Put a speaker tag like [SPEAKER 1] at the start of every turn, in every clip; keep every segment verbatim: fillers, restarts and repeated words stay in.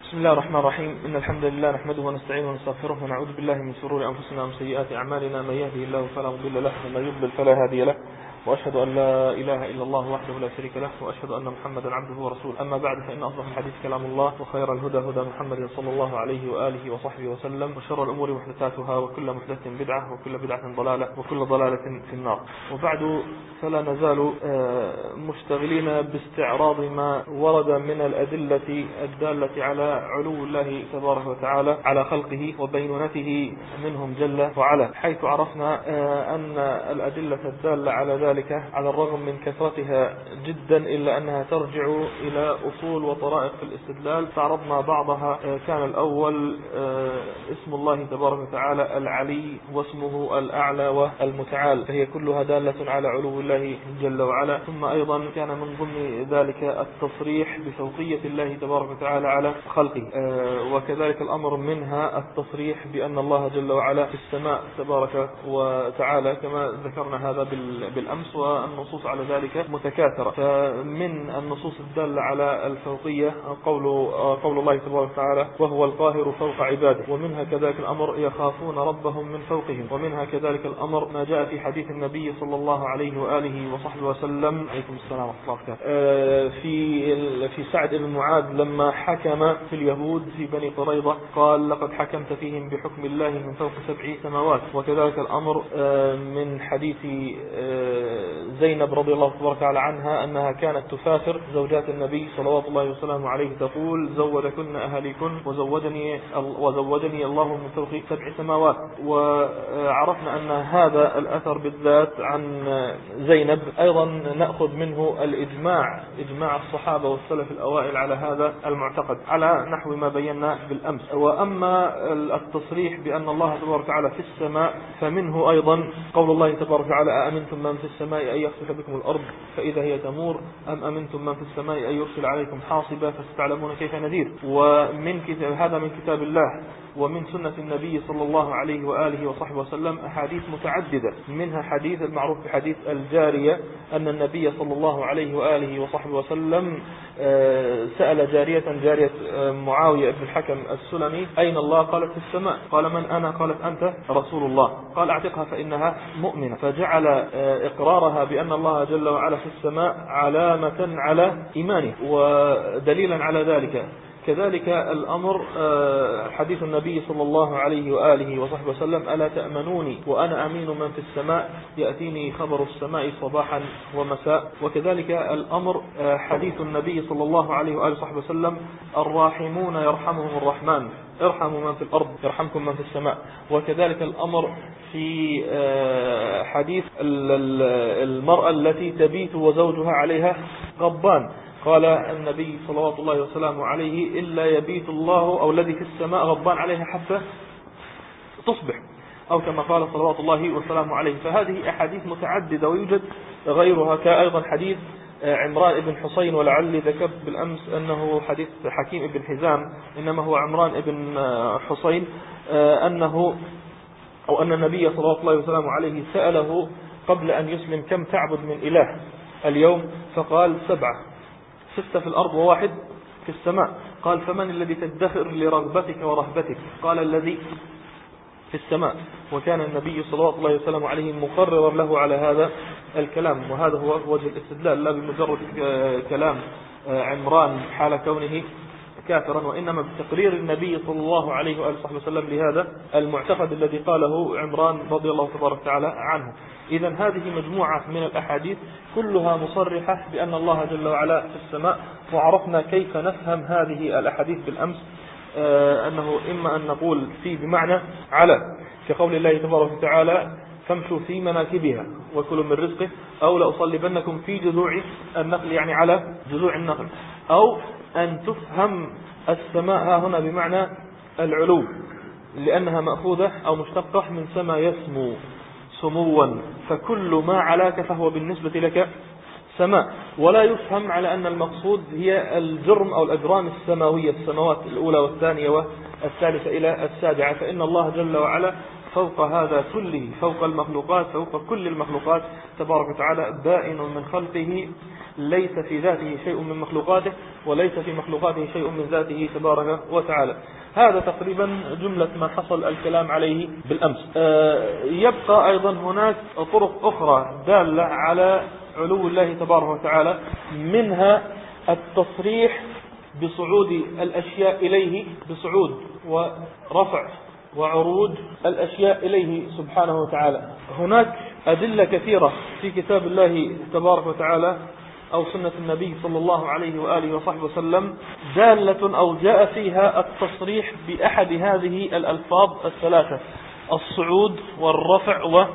[SPEAKER 1] بسم الله الرحمن الرحيم. إن الحمد لله نحمده ونستعينه ونستغفره ونعوذ بالله من شرور أنفسنا ومن سيئات أعمالنا. من يهده الله فلا مضل له ومن يضلل فلا هادي له، وأشهد أن لا إله إلا الله وحده لا شريك له، وأشهد أن محمدا عبده ورسوله. أما بعد، فإن أصدق الحديث كلام الله، وخير الهدى هدى محمد صلى الله عليه وآله وصحبه وسلم، وشر الأمور محدثاتها، وكل محدث بدعة، وكل بدعة ضلالة، وكل ضلالة في النار. وبعد، فلا نزال مشتغلين باستعراض ما ورد من الأدلة الدالة على علو الله تبارك وتعالى على خلقه وبينونته منهم جل وعلا، حيث عرفنا أن الأدلة الدالة على ذلك على الرغم من كثرتها جدا إلا أنها ترجع إلى أصول وطرائق في الاستدلال. تعرضنا بعضها. كان الأول اسم الله تبارك وتعالى العلي، واسمه الأعلى والمتعال، فهي كلها دالة على علو الله جل وعلا. ثم أيضا كان من ضمن ذلك التصريح بفوقية الله تبارك وتعالى على خلقه، وكذلك الأمر منها التصريح بأن الله جل وعلا في السماء تبارك وتعالى، كما ذكرنا هذا بالأمس، والنصوص على ذلك متكاثرة. فمن النصوص الدالة على الفوقية قول قول الله تبارك وتعالى: وهو القاهر فوق عباده. ومنها كذلك الأمر: يخافون ربهم من فوقهم. ومنها كذلك الأمر ما جاء في حديث النبي صلى الله عليه وآله وصحبه وسلم: عليكم السلام ورحمة الله وبركاته، في في سعد بن معاذ لما حكم في اليهود في بني قريظة قال: لقد حكمت فيهم بحكم الله من فوق سبع سماوات. وكذلك الأمر من حديث زينب رضي الله تبارك وتعالى عنها أنها كانت تفاخر زوجات النبي صلوات الله وسلامه عليه، تقول: زودكن أهليكن وزودني وزودني الله من فوق سبع سماوات. وعرفنا أن هذا الأثر بالذات عن زينب أيضا نأخذ منه الإجماع، إجماع الصحابة والسلف الأوائل على هذا المعتقد على نحو ما بينا بالأمس. وأما التصريح بأن الله تبارك وتعالى في السماء فمنه أيضا قول الله تبارك وتعالى: أأمنتم من في السماء أن يخسف بكم الأرض فإذا هي تمور، أم أمنتم من في السماء أن يرسل عليكم حاصبا فستعلمون كيف نذير. ومن كتاب هذا من كتاب الله ومن سنة النبي صلى الله عليه وآله وصحبه وسلم أحاديث متعددة، منها حديث المعروف بحديث الجارية، أن النبي صلى الله عليه وآله وصحبه وسلم سأل جارية جارية معاوية بن الحكم السلمي: أين الله؟ قالت: في السماء. قال: من أنا؟ قالت: أنت رسول الله. قال: أعتقها فإنها مؤمنة. فجعل إقرارها بأن الله جل وعلا في السماء علامة على إيمانه ودليلا على ذلك. كذلك الأمر حديث النبي صلى الله عليه وآله وصحبه وسلم: ألا تأمنوني وأنا أمين من في السماء يأتيني خبر السماء صباحا ومساء. وكذلك الأمر حديث النبي صلى الله عليه وآله وصحبه وسلم: الراحمون يرحمهم الرحمن، ارحموا من في الأرض يرحمكم من في السماء. وكذلك الأمر في حديث المرأة التي تبيت وزوجها عليها غضبان، قال النبي صلوات الله وسلامه عليه: إلا يبيت الله أو الذي في السماء غضبان عليها حتى تصبح، أو كما قال صلوات الله وسلامه عليه. فهذه أحاديث متعددة، ويوجد غيرها كأيضا حديث عمران بن حسين، ولعلي ذكرت بالأمس أنه حديث حكيم بن حزام، إنما هو عمران بن حسين، أنه أو أن النبي صلوات الله وسلامه عليه سأله قبل أن يسلم: كم تعبد من إله اليوم؟ فقال: سبعة، ستة في الأرض وواحد في السماء. قال: فمن الذي تدخر لرغبتك ورهبتك؟ قال: الذي في السماء. وكان النبي صلى الله عليه وسلم عليه مقررا له على هذا الكلام. وهذا هو وجه الاستدلال، لا بمجرد كلام عمران حال كونه كافرا، وإنما بتقرير النبي صلى الله عليه وآله وسلم لهذا المعتقد الذي قاله عمران رضي الله تبارك وتعالى عنه. إذن هذه مجموعة من الأحاديث كلها مصرحة بأن الله جل وعلا في السماء. وعرفنا كيف نفهم هذه الأحاديث بالأمس، آه أنه إما أن نقول في بمعنى على، كقول الله تبارك وتعالى: فامشوا في مناكبها وكلوا من رزقه، أو لأصلبنكم في جذوع النخل، يعني على جذوع النخل. أو أن تفهم السماء هنا بمعنى العلو، لأنها مأخوذة أو مشتقة من سما يسمو سموا، فكل ما علاك فهو بالنسبة لك سماء. ولا يفهم على أن المقصود هي الجرم أو الأجرام السماوية، السماوات الأولى والثانية والثالثة إلى السابعة، فإن الله جل وعلا فوق هذا كله، فوق المخلوقات، فوق كل المخلوقات تبارك وتعالى، بائن من خلقه، ليس في ذاته شيء من مخلوقاته، وليس في مخلوقاته شيء من ذاته تبارك وتعالى. هذا تقريبا جملة ما حصل الكلام عليه بالأمس. يبقى أيضا هناك طرق أخرى دالة على علو الله تبارك وتعالى، منها التصريح بصعود الأشياء إليه، بصعود ورفع وعروج الأشياء إليه سبحانه وتعالى. هناك أدلة كثيرة في كتاب الله تبارك وتعالى أو سنة النبي صلى الله عليه وآله وصحبه وسلم دالة أو جاء فيها التصريح بأحد هذه الألفاظ الثلاثة: الصعود والرفع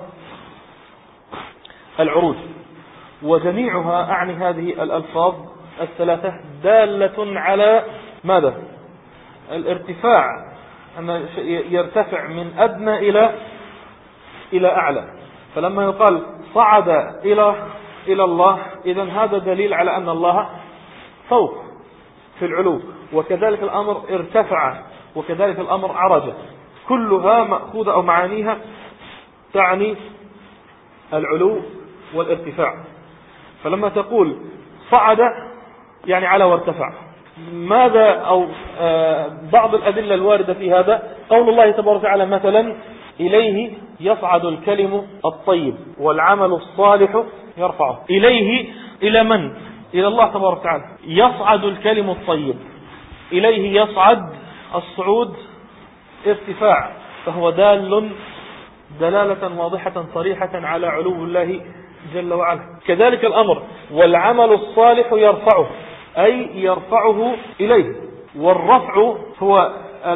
[SPEAKER 1] والعروج. وجميعها أعني هذه الألفاظ الثلاثة دالة على ماذا؟ الارتفاع، أن يرتفع من أدنى إلى إلى أعلى. فلما يقال صعد إلى إلى الله، إذن هذا دليل على أن الله فوق في العلو. وكذلك الأمر ارتفع، وكذلك الأمر عرج، كلها مأخوذة أو معانيها تعني العلو والارتفاع. فلما تقول صعد يعني على وارتفع. ماذا أو آه بعض الأدلة الواردة في هذا قول الله تبارك وتعالى مثلا: إليه يصعد الكلم الطيب والعمل الصالح يرفعه. إليه إلى من؟ إلى الله تبارك وتعالى. يصعد الكلم الطيب، إليه يصعد، الصعود ارتفاع، فهو دال دلالة واضحة صريحة على علو الله جل وعلا. كذلك الأمر والعمل الصالح يرفعه، أي يرفعه إليه. والرفع هو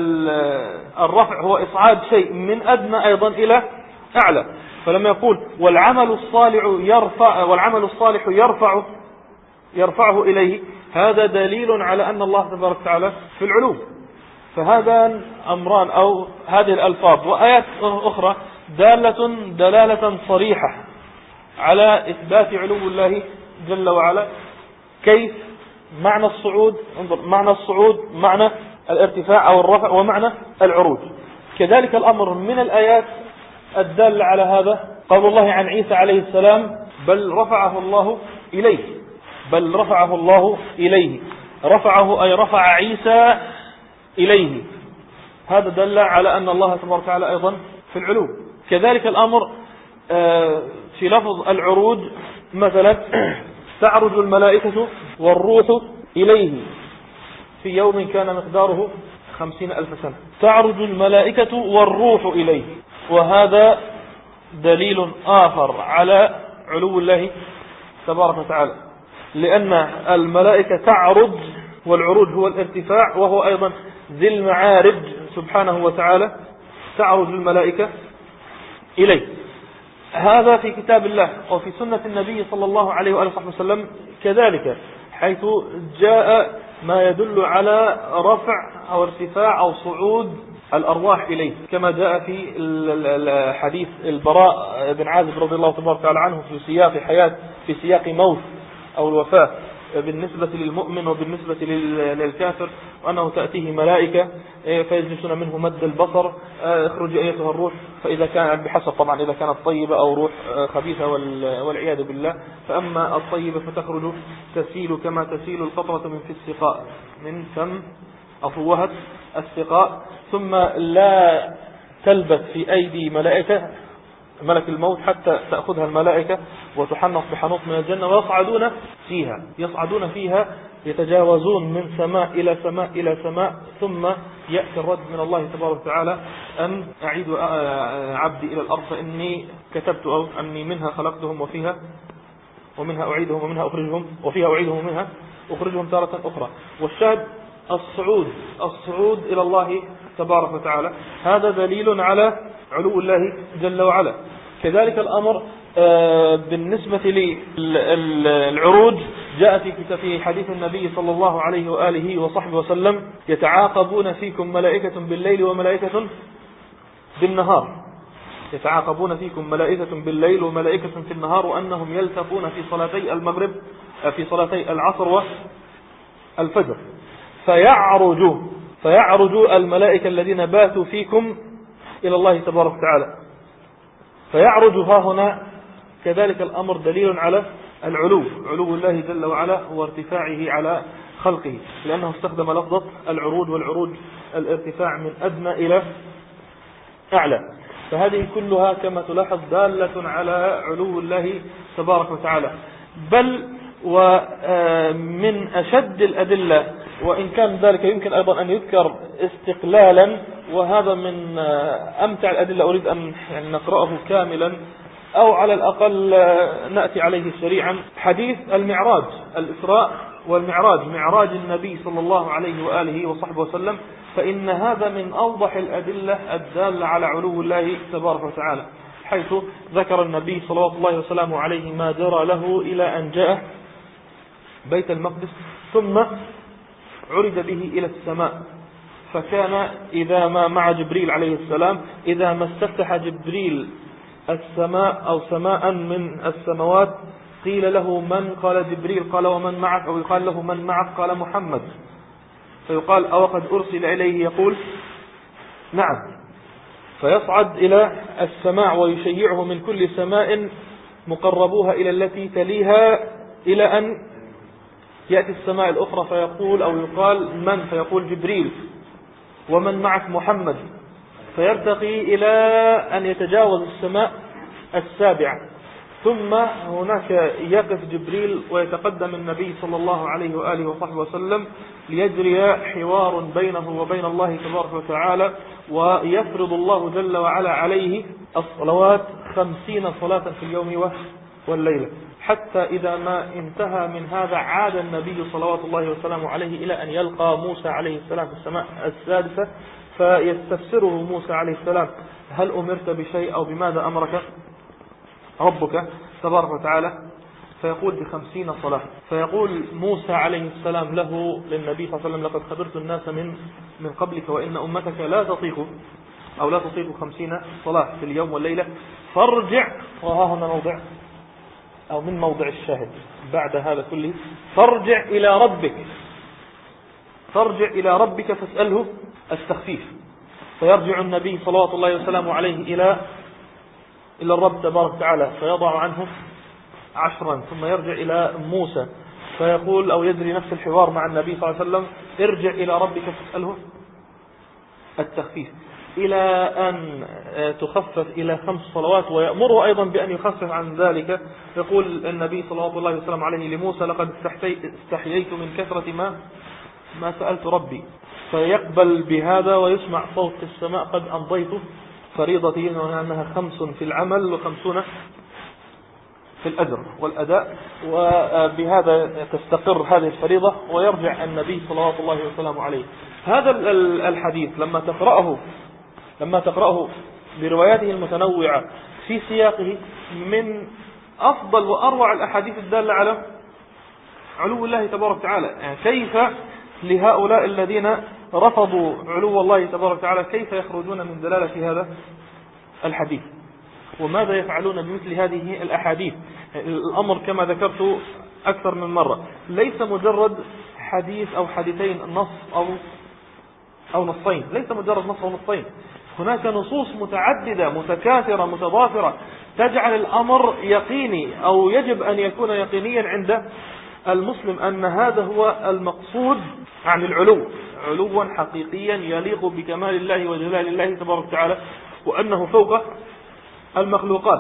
[SPEAKER 1] الرفع هو إصعاد شيء من أدنى أيضا إلى أعلى. فلما يقول والعمل الصالح يرفع والعمل الصالح يرفع يرفعه إليه، هذا دليل على أن الله تبارك وتعالى في العلو. فهذا أمران أو هذه الألفاظ وآيات أخرى دالة دلالة صريحة على إثبات علو الله جل وعلا. كيف؟ معنى الصعود، انظر، معنى الصعود، معنى الارتفاع أو الرفع، ومعنى العروج. كذلك الأمر من الآيات الدالة على هذا قول الله عن عيسى عليه السلام: بل رفعه الله إليه، بل رفعه الله إليه، رفعه أي رفع عيسى إليه. هذا دل على أن الله تبارك وتعالى أيضا في العلو. كذلك الأمر في لفظ العروج مثلا: تعرج الملائكة والروح إليه في يوم كان مقداره خمسين ألف سنة. تعرج الملائكة والروح إليه، وهذا دليل آخر على علو الله تبارك وتعالى، لأن الملائكة تعرج، والعروج هو الارتفاع، وهو أيضا ذي المعارج سبحانه وتعالى. تعرج الملائكة إليه. هذا في كتاب الله وفي سنة النبي صلى الله عليه وآله وسلم كذلك، حيث جاء ما يدل على رفع أو ارتفاع أو صعود الأرواح إليه، كما جاء في الحديث البراء بن عازب رضي الله تبارك وتعالى عنه في سياق حياة، في سياق موت أو الوفاة بالنسبة للمؤمن وبالنسبة للكافر، وأنه تأتيه ملائكة فيجلسون منه مد البصر: اخرج أيتها الروح. فإذا كان بحسب طبعا إذا كانت طيبة أو روح خبيثة والعياذ بالله. فأما الطيبة فتخرج تسيل كما تسيل القطرة من في السقاء، من فم أفوهة السقاء، ثم لا تلبث في أيدي ملائكة ملك الموت حتى تأخذها الملائكة وتحنط بحنوط من الجنة، ويصعدون فيها يصعدون فيها يتجاوزون من سماء إلى سماء إلى سماء، ثم يأتي الرد من الله تبارك وتعالى: أن أعيد عبدي إلى الأرض فإني كتبت أو أني منها خلقتهم وفيها ومنها أعيدهم ومنها أخرجهم وفيها أعيدهم ومنها أخرجهم تارة أخرى. والشاهد الصعود الصعود إلى الله تبارك وتعالى، هذا دليل على علو الله جل وعلا. كذلك الأمر بالنسبة للعروج جاء في كتاب في حديث النبي صلى الله عليه وآله وصحبه وسلم: يتعاقبون فيكم ملائكة بالليل وملائكة بالنهار، يتعاقبون فيكم ملائكة بالليل وملائكة في النهار، وأنهم يلتقون في صلاتي المغرب في صلاتي العصر والفجر، فيعرج فيعرج الملائكة الذين باتوا فيكم إلى الله تبارك وتعالى. فيعرج ها هنا كذلك الأمر دليل على العلو، علو الله جل وعلا وارتفاعه على خلقه، لأنه استخدم لفظة العروج، والعروج الارتفاع من أدنى إلى أعلى. فهذه كلها كما تلاحظ دالة على علو الله تبارك وتعالى. بل ومن أشد الأدلة، وإن كان ذلك يمكن أيضا أن يذكر استقلالا، وهذا من أمتع الأدلة أريد أن يعني نقرأه كاملا أو على الأقل نأتي عليه سريعا، حديث المعراج، الإسراء والمعراج، معراج النبي صلى الله عليه وآله وصحبه وسلم. فإن هذا من أوضح الأدلة الدالة على علو الله تبارك وتعالى، حيث ذكر النبي صلى الله وسلم عليه ما جرى له إلى أن جاء بيت المقدس ثم عرج به إلى السماء. فكان إذا ما مع جبريل عليه السلام، إذا ما استفتح جبريل السماء أو سماء من السماوات قيل له من؟ قال جبريل. قال ومن معك؟ أو يقال له من معك؟ قال محمد. فيقال أو قد أرسل إليه؟ يقول نعم. فيصعد إلى السماء ويشيعه من كل سماء مقربوها إلى التي تليها، إلى أن يأتي السماء الأخرى فيقول أو يقال من؟ فيقول جبريل. ومن معك؟ محمد. فيرتقي إلى أن يتجاوز السماء السابعة، ثم هناك يقف جبريل ويتقدم النبي صلى الله عليه وآله وصحبه وسلم ليجري حوار بينه وبين الله تبارك وتعالى، ويفرض الله جل وعلا عليه الصلوات خمسين صلاة في اليوم والليلة. حتى إذا ما انتهى من هذا عاد النبي صلوات الله وسلامه عليه إلى أن يلقى موسى عليه السلام في السماء السادسة، فيستفسره موسى عليه السلام هل أمرت بشيء أو بماذا أمرك ربك تبارك وتعالى؟ فيقول بخمسين صلاة. فيقول موسى عليه السلام له للنبي صلى الله عليه وسلم لقد خبرت الناس من من قبلك وإن أمتك لا تطيق أو لا تطيق خمسين صلاة في اليوم والليلة، فارجع. وها هنا موضع أو من موضع الشاهد بعد هذا كله، فارجع إلى ربك، فارجع إلى ربك فاسأله التخفيف. فيرجع النبي صلوات الله وسلامه عليه إلى إلى الرب تبارك وتعالى فيضع عنه عشرا، ثم يرجع إلى موسى فيقول أو يجري نفس الحوار مع النبي صلى الله عليه وسلم ارجع إلى ربك فاسأله التخفيف، إلى أن تخفف إلى خمس صلوات. ويأمره أيضا بأن يخفف عن ذلك. يقول النبي صلى الله عليه وسلم عليه لموسى لقد استحييت من كثرة ما ما سألت ربي. فيقبل بهذا ويسمع صوت في السماء قد أمضيت فريضتي، أنها خمس في العمل وخمسون في الأجر والأداء. وبهذا تستقر هذه الفريضة ويرجع النبي صلى الله عليه وسلم عليه. هذا الحديث لما تقرأه لما تقرأه برواياته المتنوعة في سياقه من أفضل وأروع الأحاديث الدالة على علو الله تبارك وتعالى. يعني كيف لهؤلاء الذين رفضوا علو الله تبارك وتعالى كيف يخرجون من دلالة هذا الحديث، وماذا يفعلون بمثل هذه الأحاديث. الأمر كما ذكرت أكثر من مرة ليس مجرد حديث أو حديثين نص أو أو نصين، ليس مجرد نص أو نصين، هناك نصوص متعددة متكاثرة متضافرة تجعل الأمر يقيني أو يجب أن يكون يقينيا عند المسلم أن هذا هو المقصود عن العلو، علوا حقيقيا يليق بكمال الله وجلال الله تبارك وتعالى، وأنه فوق المخلوقات.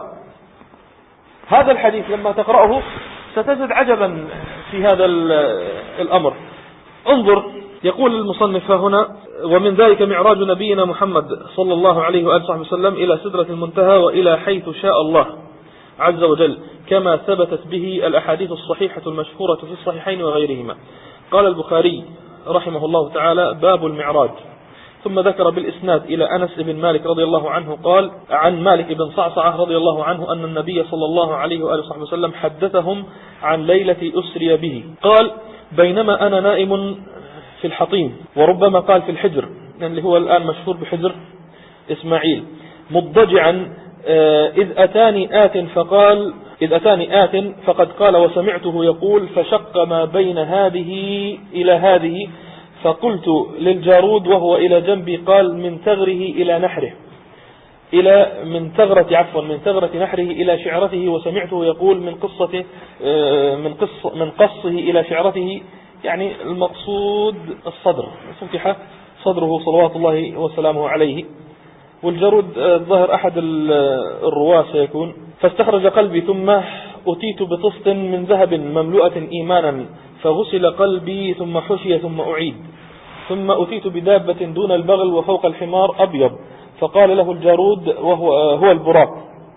[SPEAKER 1] هذا الحديث لما تقرأه ستجد عجبا في هذا الأمر. انظر، يقول المصنف هنا ومن ذلك معراج نبينا محمد صلى الله عليه وآله وسلم إلى سدرة المنتهى وإلى حيث شاء الله عز وجل، كما ثبتت به الأحاديث الصحيحة المشهورة في الصحيحين وغيرهما. قال البخاري رحمه الله تعالى باب المعراج، ثم ذكر بالإسناد إلى أنس بن مالك رضي الله عنه قال عن مالك بن صعصعة رضي الله عنه أن النبي صلى الله عليه وآله وسلم حدثهم عن ليلة أسري به. قال بينما أنا نائم في الحطيم، وربما قال في الحجر اللي هو الآن مشهور بحجر إسماعيل، مضجعا إذ أتاني آت فقال إذ أتاني آت فقد قال وسمعته يقول فشق ما بين هذه إلى هذه، فقلت للجارود وهو إلى جنبي قال من ثغره إلى نحره، إلى من ثغرة عفوا من ثغرة نحره إلى شعرته، وسمعته يقول من قصة من قص من قصه إلى شعرته، يعني المقصود الصدر، فتح صدره صلوات الله وسلامه عليه. والجرود ظهر أحد الرواة سيكون: فاستخرج قلبي ثم أتيت بطست من ذهب مملوءة إيمانا فغسل قلبي ثم حشي ثم أعيد، ثم أتيت بدابة دون البغل وفوق الحمار أبيض، فقال له الجارود وهو هو البراق: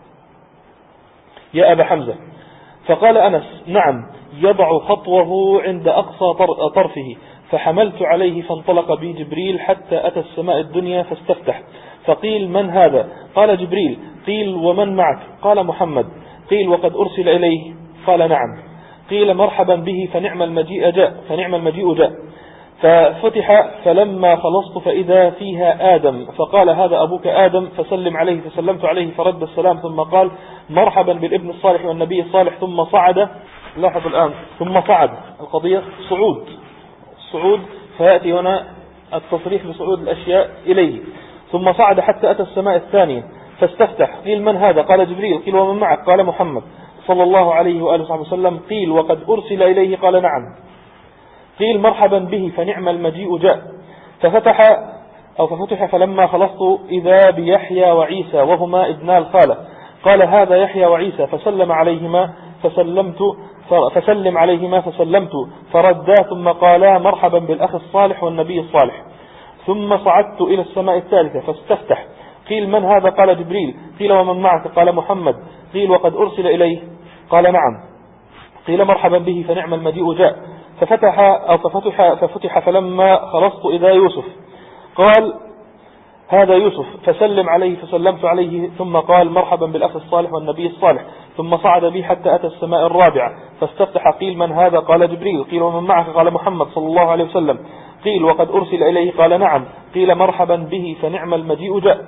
[SPEAKER 1] يا أبا حمزة. فقال أنس: نعم، يضع خطوه عند أقصى طرفه، فحملت عليه فانطلق بي جبريل حتى أتى السماء الدنيا فاستفتح، فقيل: من هذا؟ قال: جبريل. قيل: ومن معك؟ قال: محمد. قيل: وقد أرسل إليه؟ قال: نعم. قيل: مرحبا به، فنعم المجيء جاء فنعم المجيء جاء ففتح، فلما خلصت فإذا فيها آدم، فقال: هذا أبوك آدم، فسلم عليه، فسلمت عليه فرد السلام، ثم قال: مرحبا بالابن الصالح والنبي الصالح، ثم صعد. لاحظ الآن، ثم صعد، القضية صعود صعود، فيأتي هنا التصريح بصعود الأشياء إليه. ثم صعد حتى أتى السماء الثانية فاستفتح. قيل: من هذا؟ قال: جبريل. قيل: ومن معك؟ قال: محمد صلى الله عليه وآله وصحبه وسلم. قيل: وقد أرسل إليه؟ قال: نعم. قيل: مرحبا به، فنعم المجيء جاء. ففتح أو ففتح فلما خلصت إذا بيحيى وعيسى وهما ابنا الخالة. قال: هذا يحيى وعيسى، فسلم عليهما فسلمت فسلم عليهما فسلمت فردا، ثم قالا: مرحبا بالأخ الصالح والنبي الصالح. ثم صعدت إلى السماء الثالثة فاستفتح. قيل: من هذا؟ قال: جبريل. قيل: ومن معك؟ قال: محمد. قيل: وقد أرسل إليه؟ قال: نعم. قيل: مرحبا به، فنعم المجيء جاء. ففتح أو ففتح ففتح فلما خلصت إذا يوسف. قال: هذا يوسف، فسلم عليه فسلمت عليه، ثم قال: مرحبا بالأخ الصالح والنبي الصالح. ثم صعد بي حتى أتى السماء الرابعة فاستفتح. قيل: من هذا؟ قال: جبريل. قيل: ومن معك؟ قال: محمد صلى الله عليه وسلم. قيل: وقد أرسل إليه؟ قال: نعم. قيل: مرحبا به، فنعم المجيء جاء.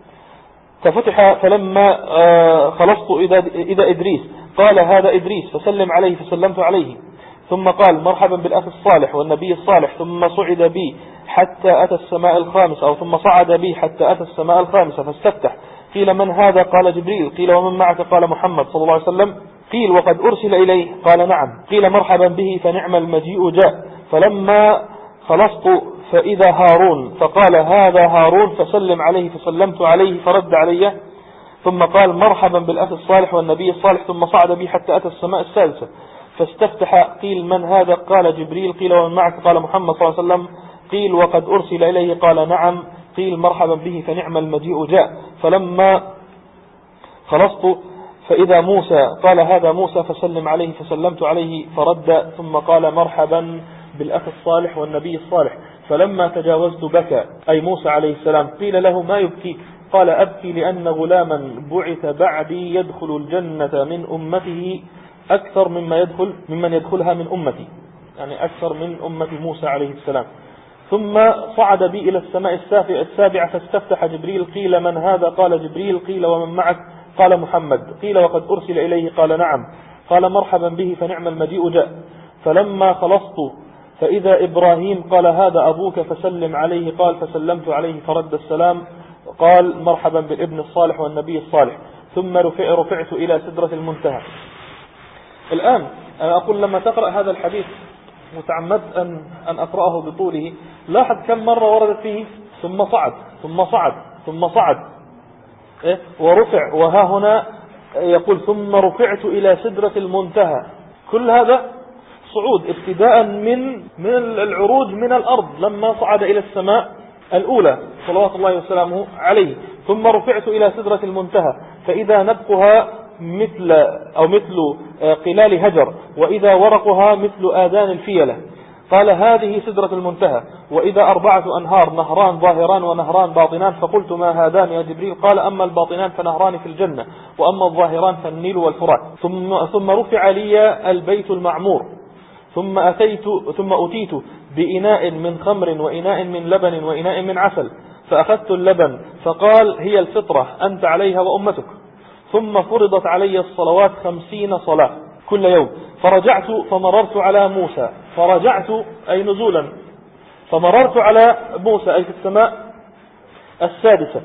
[SPEAKER 1] ففتح فلما خلصت إذا إدريس. قال: هذا إدريس، فسلم عليه فسلمت عليه، ثم قال: مرحبا بالأخ الصالح والنبي الصالح. ثم صعد بي حتى أتى السماء الخامسة أو ثم صعد بي حتى أتى السماء الخامسة فاستفتح. قيل: من هذا؟ قال: جبريل. قيل: ومن معك؟ قال: محمد صلى الله عليه وسلم. قيل: وقد أرسل إليه؟ قال: نعم. قيل: مرحبا به، فنعم المجيء جاء. فلما خلصت فإذا هارون، فقال: هذا هارون، فسلم عليه فسلمت عليه فرد علي، ثم قال: مرحبا بالأخ الصالح والنبي الصالح. ثم صعد بي حتى أتى السماء السادسة فاستفتح. قيل: من هذا؟ قال: جبريل. قيل: ومن معك؟ قال: محمد صلى الله عليه وسلم. قيل: وقد أرسل إليه؟ قال: نعم. قيل: مرحبا به، فنعم المجيء جاء. فلما خلصت فإذا موسى، قال: هذا موسى، فسلم عليه فسلمت عليه فرد، ثم قال: مرحبا بالأخ الصالح والنبي الصالح. فلما تجاوزت بكى، أي موسى عليه السلام. قيل له: ما يبكيك؟ قال: أبكي لأن غلاما بعث بعدي يدخل الجنة من أمته أكثر مما يدخل ممن يدخلها من أمتي، يعني أكثر من أمة موسى عليه السلام. ثم صعد بي إلى السماء السابعة فاستفتح جبريل. قيل: من هذا؟ قال: جبريل. قيل: ومن معك؟ قال: محمد. قيل: وقد أرسل إليه؟ قال: نعم. قال: مرحبا به، فنعم المجيء جاء. فلما خلصت فإذا إبراهيم. قال: هذا أبوك، فسلم عليه. قال: فسلمت عليه فرد السلام. قال: مرحبا بالابن الصالح والنبي الصالح. ثم رفع رفعت إلى سدرة المنتهى. الآن أنا أقول لما تقرأ هذا الحديث متعمد أن أن أقرأه بطوله، لاحظ كم مرة وردت فيه ثم صعد ثم صعد ثم صعد إيه؟ ورفع، وها هنا يقول: ثم رفعت إلى سدرة المنتهى. كل هذا صعود ابتداء من من العروج من الأرض لما صعد إلى السماء الأولى صلوات الله وسلامه عليه. ثم رفعت إلى سدرة المنتهى فإذا نبقها مثل أو مثل قلال هجر، وإذا ورقها مثل آذان الفيلة. قال: هذه سدرة المنتهى، وإذا أربعة أنهار، نهران ظاهران ونهران باطنان. فقلت: ما هذان يا جبريل؟ قال: أما الباطنان فنهران في الجنة، وأما الظاهران فالنيل والفرات. ثم, ثم رفع لي البيت المعمور، ثم أتيت ثم أتيت بإناء من خمر وإناء من لبن وإناء من عسل، فأخذت اللبن فقال: هي الفطرة، أنت عليها وأمتك. ثم فرضت علي الصلوات خمسين صلاة كل يوم. فرجعت فمررت على موسى، فرجعت أي نزولا، فمررت على موسى أي في السماء السادسة،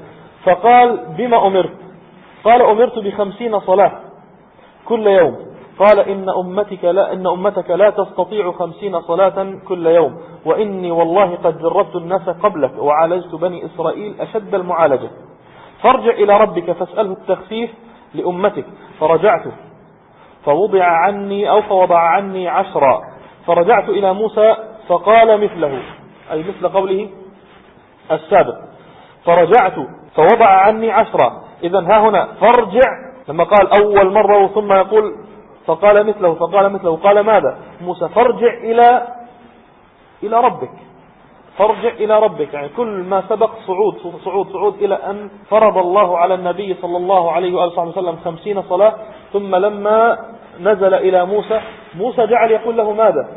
[SPEAKER 1] فقال بما أمرت؟ قال أمرت بخمسين صلاة كل يوم. قال إن أمتك لا, إن أمتك لا تستطيع خمسين صلاة كل يوم، وإني والله قد جربت الناس قبلك وعالجت بني إسرائيل أشد المعالجة، فارجع إلى ربك فاسأله التخفيف لأمتك. فرجعت فوضع عني أو فوضع عني عشرا، فرجعت إلى موسى فقال مثله، أي مثل قوله السابق. فرجعت فوضع عني عشرا، إذن ها هنا فارجع لما قال أول مرة ثم يقول فقال مثله فقال مثله، قال ماذا موسى؟ فارجع إلى إلى ربك، فارجع إلى ربك، يعني كل ما سبق صعود صعود صعود إلى أن فرض الله على النبي صلى الله عليه وآله وسلم خمسين صلاة. ثم لما نزل إلى موسى، موسى جعل يقول له ماذا؟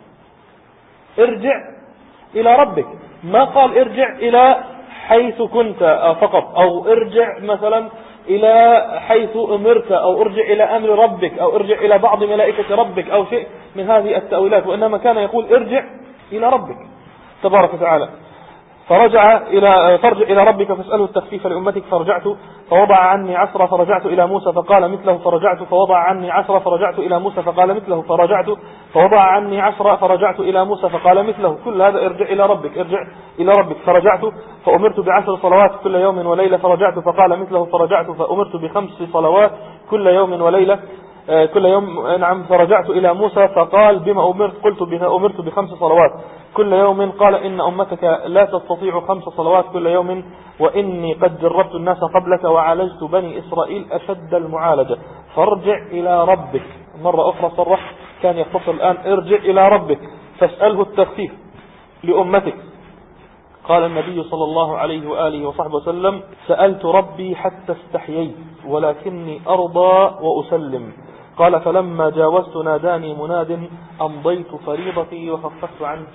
[SPEAKER 1] ارجع إلى ربك، ما قال ارجع إلى حيث كنت فقط، أو ارجع مثلا إلى حيث أمرت، أو ارجع إلى أمر ربك، أو ارجع إلى بعض ملائكة ربك، أو شيء من هذه التأويلات، وإنما كان يقول ارجع إلى ربك تبارك وتعالى. فرجع إلى فرجع إلى ربك فاسأله التخفيف لأمتك. فرجعت فوضع عني عشرة، فرجعت إلى موسى فقال مثله، فرجعت فوضع عني عشرة، فرجعت إلى موسى فقال مثله، فرجعت فوضع عني عشرة، فرجعت إلى موسى فقال مثله. كل هذا ارجع إلى ربك، ارجع إلى ربك. فرجعت فأمرت بعشر صلوات كل يوم وليلة، فرجعت فقال مثله. فرجعت فأمرت بخمس صلوات كل يوم وليلة كل يوم نعم. فرجعت إلى موسى فقال بما أمرت؟ قلت بها أمرت بخمس صلوات كل يوم. قال إن أمتك لا تستطيع خمس صلوات كل يوم، وإني قد جربت الناس قبلك وعالجت بني إسرائيل أشد المعالجة، فارجع إلى ربك. مرة أخرى صرح، كان يختصر الآن ارجع إلى ربك فاسأله التخفيف لأمتك. قال النبي صلى الله عليه وآله وصحبه وسلم سألت ربي حتى استحييت ولكني أرضى وأسلم. قال فلما جاوزت ناداني مناد أمضيت فريضتي وخففت عن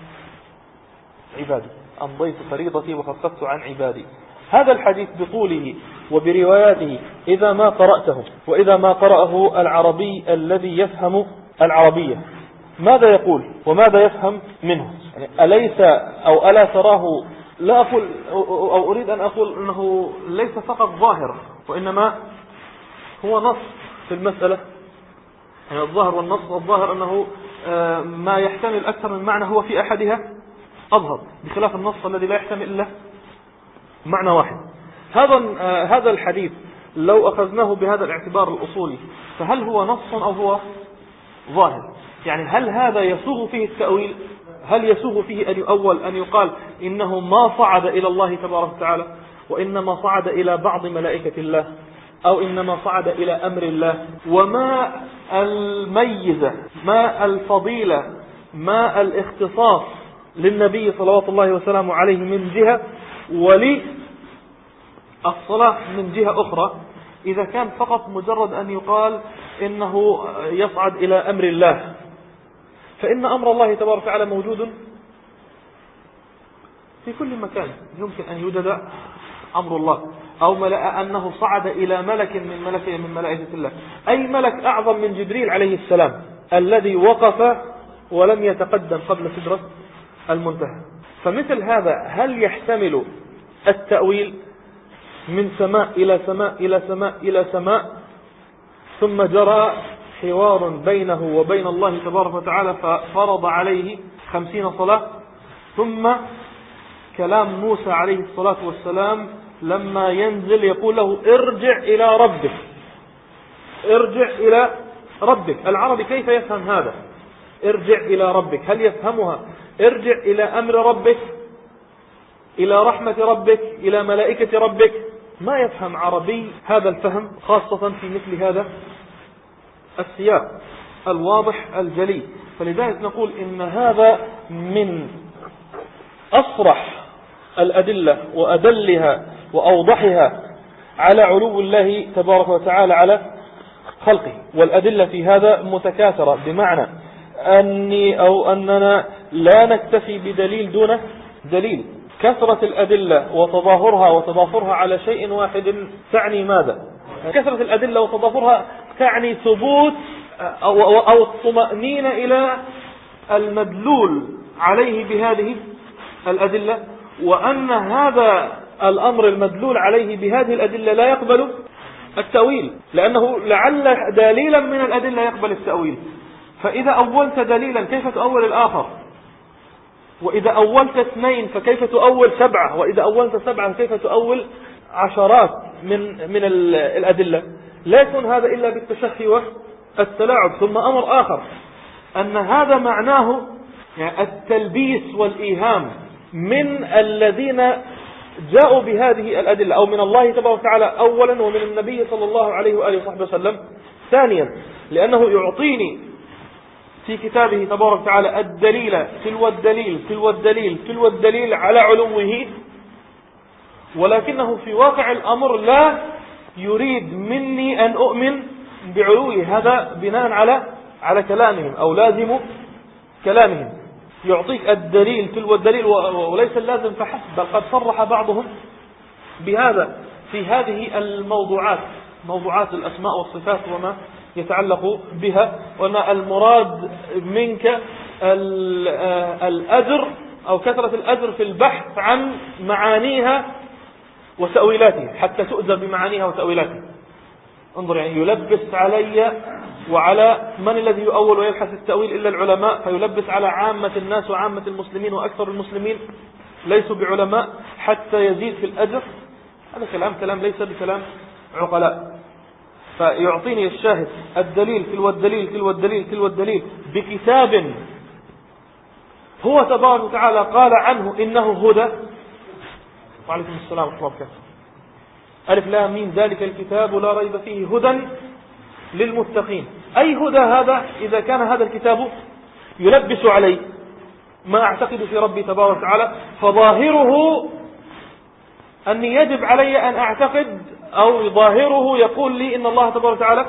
[SPEAKER 1] عبادي، أمضيت فريضتي وخففت عن عبادي. هذا الحديث بطوله وبرواياته إذا ما قرأته وإذا ما قرأه العربي الذي يفهم العربية ماذا يقول وماذا يفهم منه؟ يعني أليس أو ألا تراه، لا أقول أو أريد أن أقول أنه ليس فقط ظاهر، وإنما هو نص في المسألة. يعني الظاهر والنص، الظاهر أنه ما يحتمل أكثر من معنى هو في أحدها أظهر، بخلاف النص الذي لا يحتمل إلا معنى واحد. هذا هذا الحديث لو أخذناه بهذا الاعتبار الأصولي فهل هو نص أو هو ظاهر؟ يعني هل هذا يسوغ فيه التأويل؟ هل يسوغ فيه أن يؤول أن يقال إنه ما صعد إلى الله تبارك وتعالى وإنما صعد إلى بعض ملائكة الله، أو إنما صعد إلى أمر الله؟ وما الميزة، ما الفضيلة، ما الاختصاص للنبي صلوات الله وسلامه عليه من جهة، وللصلاة من جهة أخرى، إذا كان فقط مجرد أن يقال إنه يصعد إلى أمر الله؟ فإن أمر الله تبارك وتعالى موجود في كل مكان، يمكن أن يوجد أمر الله، أو أنه صعد إلى ملك من ملك من ملائكة الله، أي ملك أعظم من جبريل عليه السلام الذي وقف ولم يتقدم قبل سدرة المنتهى. فمثل هذا هل يحتمل التأويل من سماء إلى سماء إلى سماء إلى سماء، ثم جرى حوار بينه وبين الله تبارك وتعالى ففرض عليه خمسين صلاة، ثم كلام موسى عليه الصلاة والسلام لما ينزل يقول له ارجع إلى ربك، ارجع إلى ربك. العربي كيف يفهم هذا؟ ارجع إلى ربك، هل يفهمها ارجع إلى أمر ربك، إلى رحمة ربك، إلى ملائكة ربك؟ ما يفهم عربي هذا الفهم، خاصة في مثل هذا السياق الواضح الجلي. فلذلك نقول إن هذا من أصرح الأدلة وأدلها وأوضحها على علو الله تبارك وتعالى على خلقه. والأدلة في هذا متكاثرة، بمعنى أني أو أننا لا نكتفي بدليل دون دليل. كثرة الأدلة وتظاهرها وتضافرها على شيء واحد تعني ماذا؟ كثرة الأدلة وتضافرها تعني ثبوت أو, أو الطمأنينة إلى المدلول عليه بهذه الأدلة، وأن هذا الأمر المدلول عليه بهذه الأدلة لا يقبل التأويل، لأنه لعل دليلا من الأدلة يقبل التأويل. فإذا أولت دليلا كيف تؤول الآخر؟ وإذا أولت اثنين فكيف تؤول سبعة؟ وإذا أولت سبعة كيف تؤول عشرات من من الأدلة؟ لا يكون هذا إلا بالتشهي والتلاعب. ثم أمر آخر أن هذا معناه يعني التلبيس والإيهام من الذين جاءوا بهذه الأدلة، أو من الله تبارك وتعالى أولا، ومن النبي صلى الله عليه وآله وصحبه وسلم ثانيا، لأنه يعطيني في كتابه تبارك وتعالى الدليل تلو الدليل تلو الدليل تلو الدليل على علوه، ولكنه في واقع الأمر لا يريد مني أن أؤمن بعلوه، هذا بناء على على كلامهم أو لازم كلامهم. يعطيك الدليل تلو الدليل وليس اللازم فحسب، بل قد صرح بعضهم بهذا في هذه الموضوعات، موضوعات الأسماء والصفات وما يتعلق بها، وأن المراد منك الأجر أو كثرة الأجر في البحث عن معانيها وتأويلاتها حتى تؤذر بمعانيها وتأويلاتها. انظر، يعني يلبس علي وعلى من الذي يؤول ويبحث التأويل إلا العلماء، فيلبس على عامة الناس وعامة المسلمين، وأكثر المسلمين ليسوا بعلماء حتى يزيد في الأجر. هذا كلام كلام ليس بكلام عقلاء. فيعطيني الشاهد الدليل تلو الدليل تلو الدليل تلو الدليل بكتاب هو تبارك وتعالى قال عنه إنه هدى. وعليكم السلام ورحمة الله وبركاته. ألف لام ميم ذلك الكتاب لا ريب فيه هدى للمتقين. أي هدى هذا إذا كان هذا الكتاب يلبس علي ما أعتقد في ربي تبارك وتعالى، فظاهره أني يجب علي أن أعتقد، أو ظاهره يقول لي إن الله تبارك وتعالى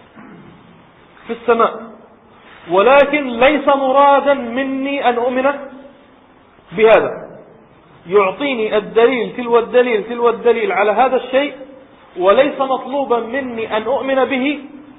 [SPEAKER 1] في السماء، ولكن ليس مرادا مني أن أؤمن بهذا. يعطيني الدليل تلو الدليل تلو الدليل على هذا الشيء، وليس مطلوبا مني أن أؤمن به،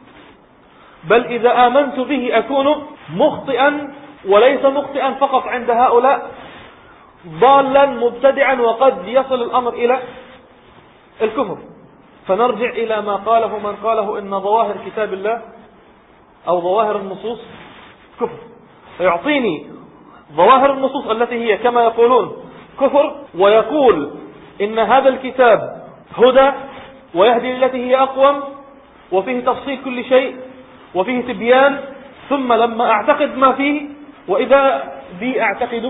[SPEAKER 1] بل إذا آمنت به أكون مخطئا، وليس مخطئا فقط عند هؤلاء، ضالا مبتدعا، وقد يصل الأمر إلى الكفر. فنرجع إلى ما قاله من قاله إن ظواهر كتاب الله أو ظواهر النصوص كفر، فيعطيني ظواهر النصوص التي هي كما يقولون كفر، ويقول إن هذا الكتاب هدى ويهدي التي هي أقوم، وفيه تفصيل كل شيء، وفيه تبيان، ثم لما أعتقد ما فيه وإذا بي أعتقد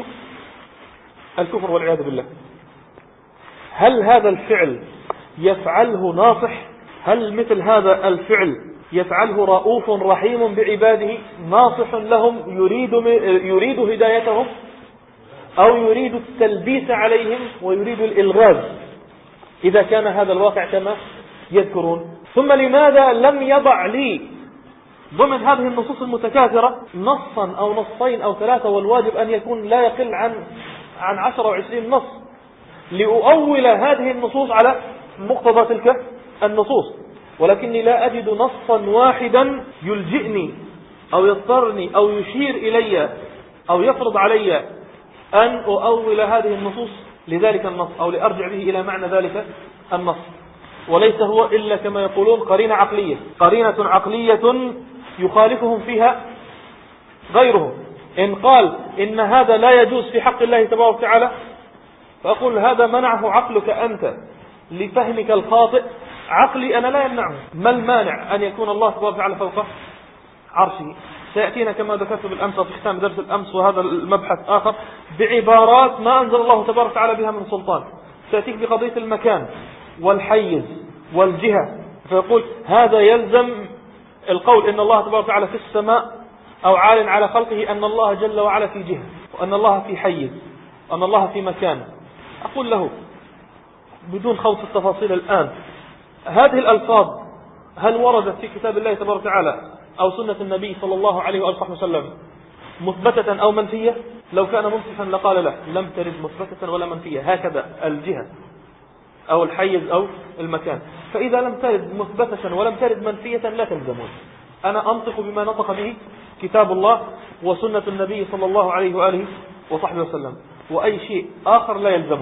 [SPEAKER 1] الكفر والعياذ بالله. هل هذا الفعل يفعله ناصح؟ هل مثل هذا الفعل يفعله رؤوف رحيم بعباده ناصح لهم يريد يريد هدايتهم، أو يريد التلبيس عليهم ويريد الإلغاز إذا كان هذا الواقع كما يذكرون؟ ثم لماذا لم يضع لي ضمن هذه النصوص المتكاثرة نصا أو نصين أو ثلاثة، والواجب أن يكون لا يقل عن عن عشرة وعشرين نص، لأؤول هذه النصوص على مقتضى تلك النصوص، ولكني لا أجد نصا واحدا يلجئني أو يضطرني أو يشير إلي أو يفرض علي أن أؤول هذه النصوص لذلك النص، أو لأرجع به إلى معنى ذلك النص. وليس هو إلا كما يقولون قرينة عقلية، قرينة عقلية يخالفهم فيها غيرهم. إن قال إن هذا لا يجوز في حق الله تبارك وتعالى، فأقول هذا منعه عقلك أنت لفهمك الخاطئ، عقلي أنا لا يمنعه. ما المانع أن يكون الله تبارك وتعالى فوق عرشه؟ سيأتينا كما ذكرت بالأمس في ختام درس الأمس، وهذا المبحث آخر، بعبارات ما أنزل الله تبارك وتعالى بها من سلطان. سيأتيك بقضية المكان والحيز والجهة، فيقول هذا يلزم القول إن الله تبارك وتعالى في السماء أو عال على خلقه، أن الله جل وعلا في جهة، وأن الله في حيز، أن الله في مكان. أقول له بدون خوض التفاصيل الآن، هذه الألفاظ هل وردت في كتاب الله تبارك وتعالى أو سنة النبي صلى الله عليه وآله وسلم مثبتة أو منفية؟ لو كان منصفا لقال له لم ترد مثبتة ولا منفية، هكذا الجهة أو الحيز أو المكان. فإذا لم ترد مثبتة ولم ترد منفية لا تلزمون. أنا أنطق بما نطق به كتاب الله وسنة النبي صلى الله عليه وآله وصحبه وسلم، وأي شيء آخر لا يلزمون.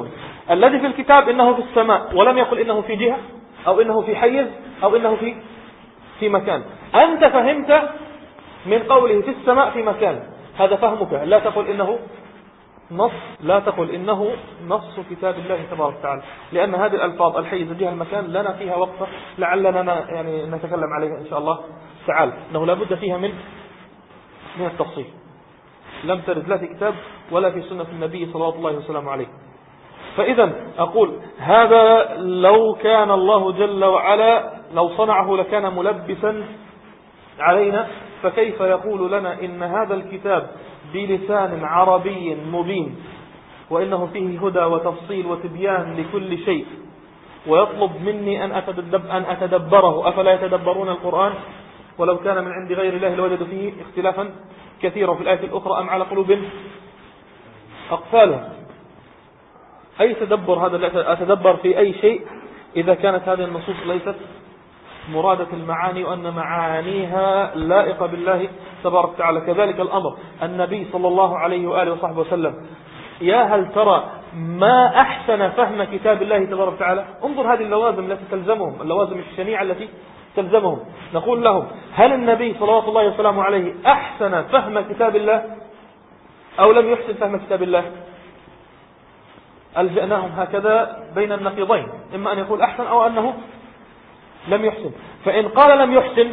[SPEAKER 1] الذي في الكتاب إنه في السماء، ولم يقل إنه في جهة أو إنه في حيز أو إنه في في مكان. أنت فهمت من قوله في السماء في مكان، هذا فهمك، لا تقل إنه نص، لا تقل إنه نص كتاب الله تبارك وتعالى، لأن هذه الألفاظ الحيز جهة المكان لنا فيها وقفة لعلنا يعني نتكلم عليها إن شاء الله تعالى، أنه لا بد فيها من من التفصيل، لم ترد لا في كتاب ولا في سنة النبي صلى الله عليه وسلم عليه. فإذا أقول هذا لو كان الله جل وعلا لو صنعه لكان ملبسا علينا، فكيف يقول لنا إن هذا الكتاب بلسان عربي مبين وإنه فيه هدى وتفصيل وتبيان لكل شيء، ويطلب مني أن أتدب أن أتدبره، أفلا يتدبرون القرآن ولو كان من عند غير الله لوجدوا فيه اختلافا كثيرا. في الآية الأخرى أم على قلوب أقفالها. أي تدبر هذا؟ أتدبر في أي شيء إذا كانت هذه النصوص ليست مرادة المعاني وأن معانيها لائقة بالله تبارك وتعالى. كذلك الأمر النبي صلى الله عليه وآله وصحبه وسلم، يا هل ترى ما أحسن فهم كتاب الله تبارك وتعالى؟ انظر هذه اللوازم التي تلزمهم، اللوازم الشنيعة التي تلزمهم. نقول لهم هل النبي صلى الله عليه وسلم عليه أحسن فهم كتاب الله أو لم يحسن فهم كتاب الله؟ ألجأناهم هكذا بين النقيضين، إما أن يقول أحسن أو أنه لم يحسن. فإن قال لم يحسن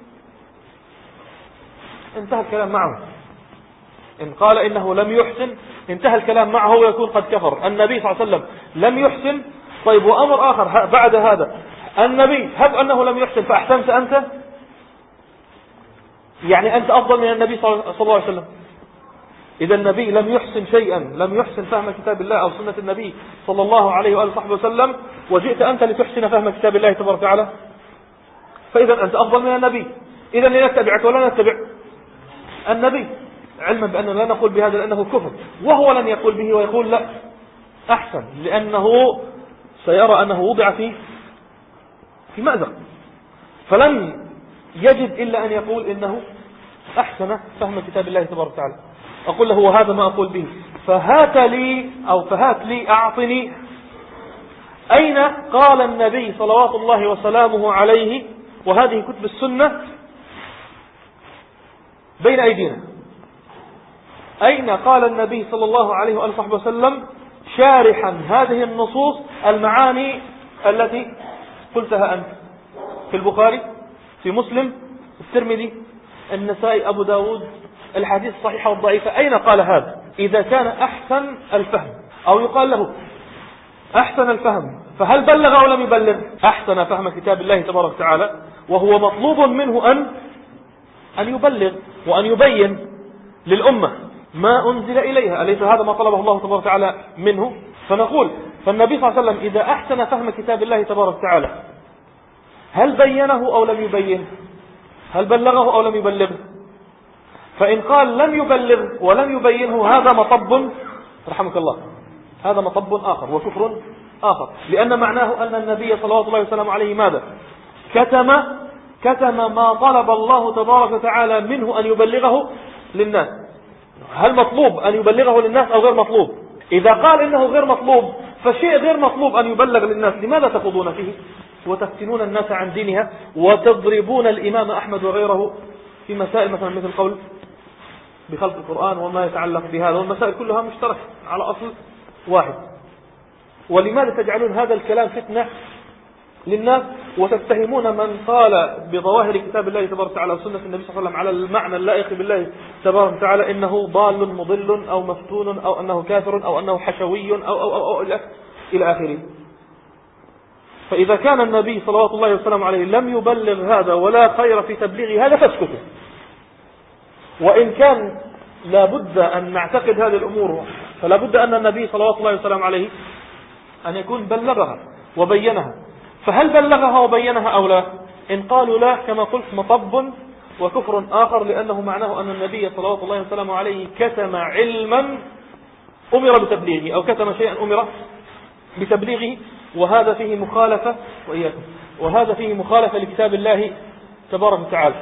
[SPEAKER 1] انتهى الكلام معه، إن قال إنه لم يحسن انتهى الكلام معه ويكون قد كفر. النبي صلى الله عليه وسلم لم يحسن، طيب وأمر آخر بعد هذا، النبي هب أنه لم يحسن فأحسنت أنت، يعني أنت أفضل من النبي صلى الله عليه وسلم. إذا النبي لم يحسن شيئا، لم يحسن فهم كتاب الله أو سنة النبي صلى الله عليه وآله وصحبه وسلم، وجئت أنت لتحسن فهم كتاب الله تبارك وتعالى، فإذا أنت أفضل من النبي. إذا لنتبعك ولا نتبع النبي، علما بأننا لا نقول بهذا لأنه كفر، وهو لن يقول به ويقول لا أحسن، لأنه سيرى أنه وضع فيه في مأزق، فلن يجد إلا أن يقول إنه أحسن فهم كتاب الله تبارك وتعالى. أقول له وهذا ما أقول به، فهات لي أو فهات لي أعطني أين قال النبي صلوات الله وسلامه عليه، وهذه كتب السنة بين أيدينا، أين قال النبي صلى الله عليه وآله وصحبه وسلم شارحا هذه النصوص المعاني التي قلتها أنت في البخاري، في مسلم، الترمذي، النسائي، أبو داود، الحديث الصحيحة والضعيفة، أين قال هذا؟ إذا كان أحسن الفهم أو يقال له أحسن الفهم، فهل بلغ أو لم يبلغ؟ أحسن فهم كتاب الله تبارك وتعالى، وهو مطلوب منه أن أن يبلغ وأن يبين للأمة ما أنزل إليها، أليس هذا ما طلبه الله تبارك وتعالى منه؟ فنقول فالنبي صلى الله عليه وسلم إذا أحسن فهم كتاب الله تبارك وتعالى، هل بينه أو لم يبين؟ هل بلغه أو لم يبلغه؟ فإن قال لم يبلغ ولم يبينه، هذا مطب رحمك الله، هذا مطب آخر وكفر آخر، لأن معناه أن النبي صلى الله عليه وسلم عليه ماذا؟ كتم كتم ما طلب الله تبارك وتعالى منه أن يبلغه للناس. هل مطلوب أن يبلغه للناس أو غير مطلوب؟ إذا قال إنه غير مطلوب، فشيء غير مطلوب أن يبلغ للناس، لماذا تخوضون فيه وتفتنون الناس عن دينها وتضربون الإمام أحمد وغيره في مسائل مثلا مثل قول بخلق القرآن وما يتعلق بهذا، والمسائل كلها مشتركة على أصل واحد؟ ولماذا تجعلون هذا الكلام فتنة للناس وتتهمون من قال بظواهر كتاب الله تبارك وتعالى وسنة النبي صلى الله عليه وسلم على المعنى اللائق بالله تبارك وتعالى إنه ضال مضل أو مفتون أو أنه كافر أو أنه حشوي أو, أو, أو, أو إلى آخره؟ فإذا كان النبي صلى الله عليه وسلم عليه لم يبلغ هذا ولا خير في تبليغ هذا فاسكتوا. وإن كان لابد أن نعتقد هذه الأمور، فلا بد أن النبي صلى الله عليه وسلم عليه أن يكون بلغها وبينها. فهل بلغها وبينها أو لا؟ إن قالوا لا كما قلت مطب وكفر آخر، لأنه معناه أن النبي صلى الله عليه وسلم عليه كتم علما أمر بتبليغه أو كتم شيئا أمر بتبليغه، وهذا فيه مخالفة وإياكم وهذا فيه مخالفة لكتاب الله تبارك وتعالى.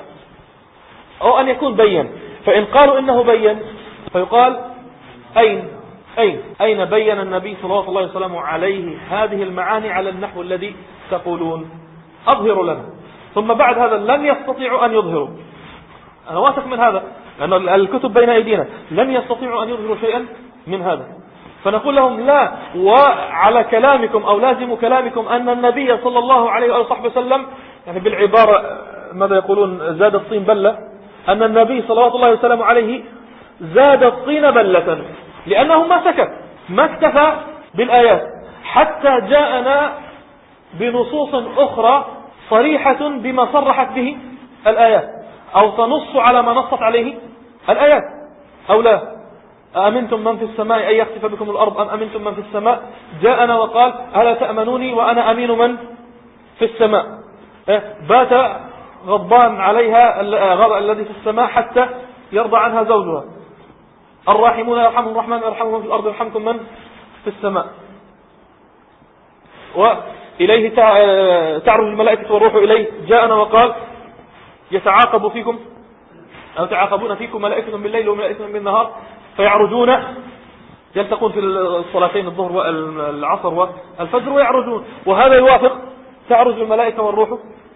[SPEAKER 1] أو أن يكون بين، فإن قالوا إنه بين فيقال أين أين أين بين النبي صلى الله عليه وسلم عليه هذه المعاني على النحو الذي تقولون؟ أظهروا لنا. ثم بعد هذا لن يستطيعوا أن يظهروا، أنا واثق من هذا لأن الكتب بين أيدينا، لن يستطيعوا أن يظهروا شيئا من هذا. فنقول لهم لا، وعلى كلامكم أو لازم كلامكم أن النبي صلى الله عليه وآله وسلم، يعني بالعبارة ماذا يقولون، زاد الطين بلة، أن النبي صلى الله عليه وسلم عليه زاد الطين بلة، لأنه ما سكت، ما اكتفى بالآيات حتى جاءنا بنصوص أخرى صريحة بما صرحت به الآيات، أو تنص على ما نصت عليه الآيات أو لا. أأمنتم من في السماء أن يخسف بكم الأرض أم أمنتم من في السماء؟ جاءنا وقال ألا تأمنوني وأنا أمين من في السماء. بات غضبان عليها الذي في السماء حتى يرضى عنها زوجها. الراحمون يرحمهم الرحمن يرحمهم من في الأرض يرحمكم من في السماء. وإليه تعرج الملائكة والروح إليه. جاءنا وقال يتعاقب فيكم أو تعاقبون فيكم ملائكة بالليل وملائكة بالنهار فيعرجون، يلتقون في الصلاتين الظهر والعصر والفجر ويعرجون، وهذا يوافق تعرج الملائكة والروح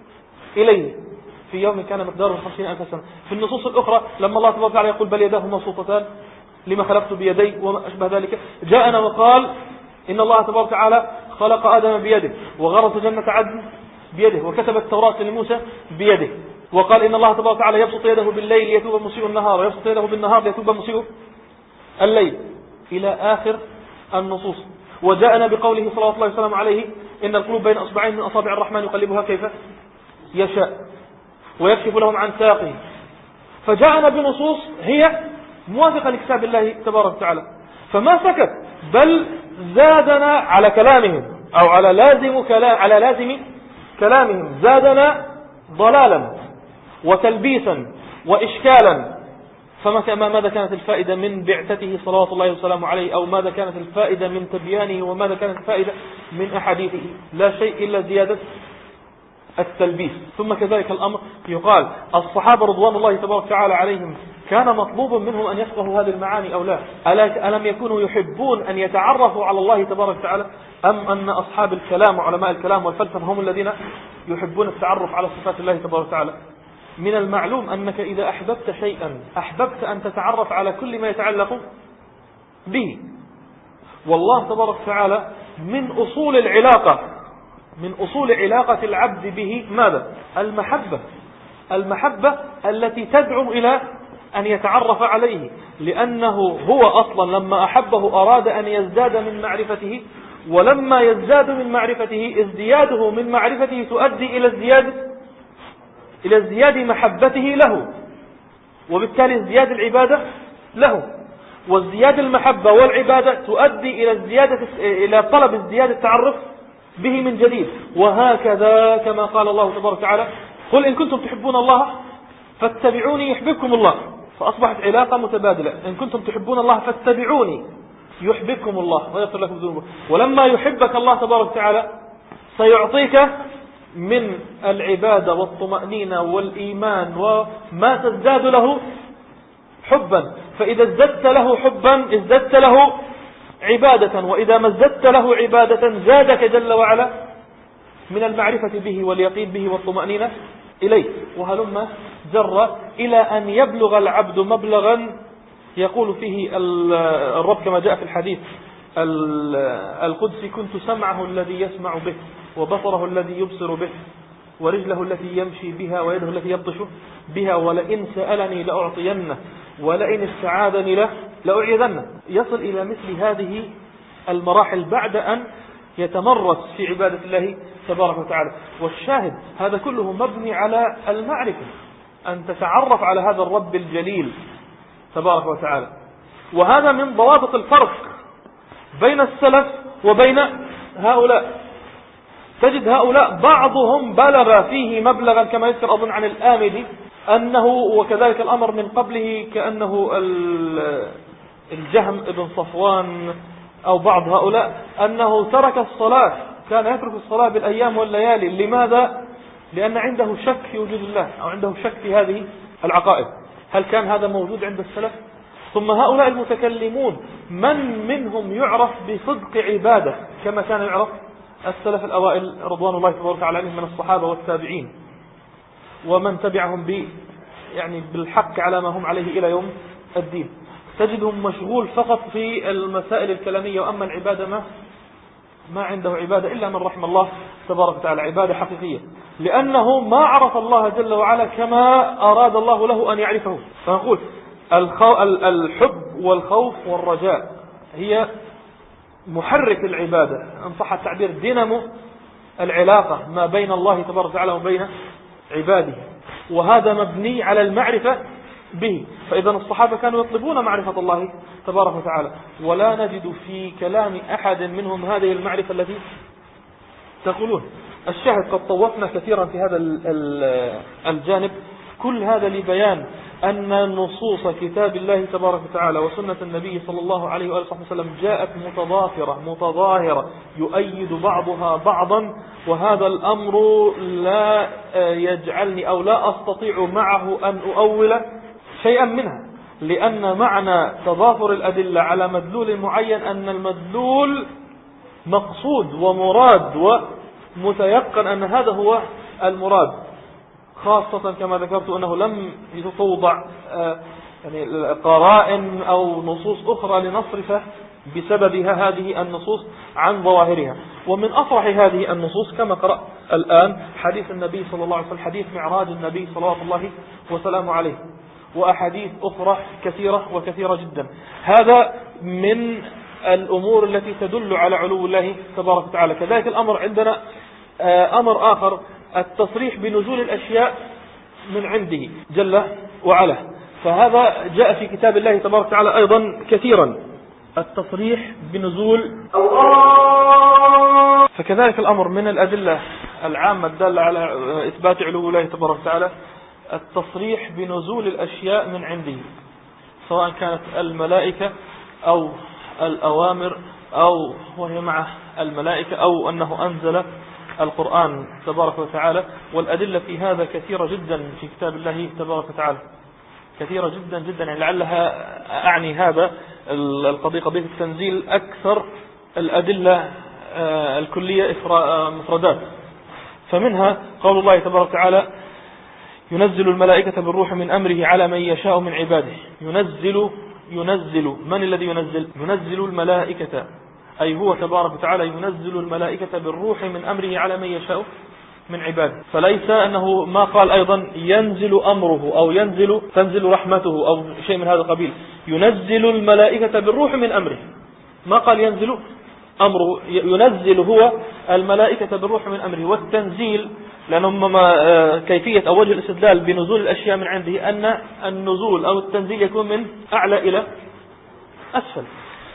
[SPEAKER 1] إليه في يوم كان مقداره خمسين ألف سنة. في النصوص الأخرى لما الله تبارك وتعالى يقول بل يداه مبسوطتان لما خلقت بيدي وما أشبه ذلك، جاءنا وقال إن الله تبارك وتعالى خلق آدم بيده وغرس جنة عدن بيده وكتب التوراة لموسى بيده، وقال إن الله تبارك وتعالى يبسط يده بالليل ليتوب مسيء النهار ويبسط يده بالنهار ليتوب مسيء الليل إلى آخر النصوص. وجاءنا بقوله صلى الله عليه وسلم عليه إن القلوب بين أصبعين من أصابع الرحمن يقلبها كيف يشاء ويكشف لهم عن ساقه. فجاءنا بنصوص هي موافقة لكتاب الله تبارك وتعالى، فما سكت بل زادنا على كلامهم أو على لازم كلام على لازم كلامهم، زادنا ضلالا وتلبيسا وإشكالا. فما ماذا كانت الفائدة من بعثته صلوات الله وسلامه عليه، أو ماذا كانت الفائدة من تبيانه، وماذا كانت الفائدة من أحاديثه؟ لا شيء إلا زيادة التلبيس. ثم كذلك الأمر يقال الصحابة رضوان الله تبارك وتعالى عليهم كان مطلوب منهم أن يفقهوا هذه المعاني أو لا؟ ألم يكونوا يحبون أن يتعرفوا على الله تبارك وتعالى، أم أن أصحاب الكلام وعلماء الكلام والفلسفة هم الذين يحبون التعرف على صفات الله تبارك وتعالى؟ من المعلوم أنك إذا أحببت شيئا أحببت أن تتعرف على كل ما يتعلق به. والله تبارك وتعالى من أصول العلاقة من أصول علاقة العبد به ماذا؟ المحبة. المحبة التي تدعو إلى أن يتعرف عليه، لأنه هو أصلا لما أحبه أراد أن يزداد من معرفته، ولما يزداد من معرفته ازدياده من معرفته تؤدي إلى ازدياد إلى ازدياد محبته له، وبالتالي ازدياد العبادة له، وازدياد المحبة والعبادة تؤدي إلى ازديادة إلى طلب ازدياد التعرف به من جديد. وهكذا كما قال الله تبارك وتعالى قل إن كنتم تحبون الله فاتبعوني يحببكم الله. فأصبحت علاقة متبادلة، إن كنتم تحبون الله فاتبعوني يحببكم الله ويغفر لكم ذنوبكم. ولما يحبك الله تبارك وتعالى سيعطيك من العبادة والطمأنينة والإيمان وما تزداد له حبا، فإذا ازددت له حبا ازددت له عبادة، وإذا ما ازددت له عبادة زادك جل وعلا من المعرفة به واليقين به والطمأنينة إليه. وهلما جر إلى أن يبلغ العبد مبلغا يقول فيه الرب كما جاء في الحديث القدسي كنت سمعه الذي يسمع به وبصره الذي يبصر به ورجله التي يمشي بها ويده التي يبطش بها، ولئن سألني لأعطينه ولئن استعاذني له لأعيذنه. يصل إلى مثل هذه المراحل بعد أن يتمرس في عبادة الله تبارك وتعالى. والشاهد هذا كله مبني على المعرفة، أن تتعرف على هذا الرب الجليل تبارك وتعالى. وهذا من ضوابط الفرق بين السلف وبين هؤلاء. تجد هؤلاء بعضهم بلغ فيه مبلغا كما يذكر أظن عن الآمدي أنه وكذلك الأمر من قبله كأنه الجهم ابن صفوان أو بعض هؤلاء أنه ترك الصلاة، كان يترك الصلاة بالأيام والليالي. لماذا؟ لأن عنده شك في وجود الله أو عنده شك في هذه العقائد. هل كان هذا موجود عند السلف؟ ثم هؤلاء المتكلمون من منهم يعرف بصدق عبادة كما كان يعرف السلف الأوائل رضوان الله تبارك وتعالى عليهم من الصحابة والتابعين ومن تبعهم ب يعني بالحق على ما هم عليه إلى يوم الدين. تجدهم مشغول فقط في المسائل الكلامية، وأما العبادة ما ما عنده عبادة إلا من رحم الله تبارك وتعالى، عبادة حقيقية، لأنه ما عرف الله جل وعلا كما أراد الله له أن يعرفه. فنقول الحب والخوف والرجاء هي محرك العبادة، إن صح التعبير دينامو العلاقة ما بين الله تبارك وتعالى وبين عباده، وهذا مبني على المعرفة به. فإذا الصحابة كانوا يطلبون معرفة الله تبارك وتعالى، ولا نجد في كلام أحد منهم هذه المعرفة التي تقولون. الشاهد قد طوفنا كثيرا في هذا الجانب، كل هذا لبيان أن نصوص كتاب الله تبارك وتعالى وسنة النبي صلى الله عليه وآله وسلم جاءت متضافرة متظاهرة يؤيد بعضها بعضا، وهذا الأمر لا يجعلني أو لا أستطيع معه أن أؤول شيئا منها، لأن معنى تضافر الأدلة على مدلول معين أن المدلول مقصود ومراد ومتيقن أن هذا هو المراد، خاصة كما ذكرت أنه لم يتوضع يعني قرائن أو نصوص أخرى لنصرف بسببها هذه النصوص عن ظواهرها. ومن أفرح هذه النصوص كما قرأ الآن حديث النبي صلى الله عليه وسلم، حديث معراج النبي صلوات الله وسلامه عليه، وأحاديث أخرى كثيرة وكثيرة جدا. هذا من الأمور التي تدل على علو الله تبارك وتعالى. كذلك الأمر عندنا أمر آخر، التصريح بنزول الأشياء من عنده جل وعلا، فهذا جاء في كتاب الله تبارك وتعالى أيضا كثيرا، التصريح بنزول الله. فكذلك الأمر من الأدلة العامة الدالة على إثبات علو الله تبارك وتعالى التصريح بنزول الأشياء من عنده، سواء كانت الملائكة أو الأوامر أو وهي مع الملائكة أو أنه أنزل القرآن تبارك وتعالى. والأدلة في هذا كثيرة جدا في كتاب الله تبارك وتعالى، كثيرة جدا جدا، يعني لعلها أعني هذا القضية قضية التنزيل أكثر الأدلة الكلية مفردات. فمنها قول الله تبارك وتعالى ينزل الملائكة بالروح من أمره على من يشاء من عباده. ينزل ينزل من الذي ينزل؟ ينزل الملائكة، أي هو تبارك وتعالى ينزل الملائكة بالروح من أمره على من يشاء من عباده. فليس أنه ما قال أيضا ينزل أمره أو ينزل تنزل رحمته أو شيء من هذا القبيل، ينزل الملائكة بالروح من أمره، ما قال ينزل أمره، ينزل هو الملائكة بالروح من أمره. والتنزيل لأنه كيفية أو وجه الاستدلال بنزول الأشياء من عنده أن النزول أو التنزيل يكون من أعلى إلى أسفل،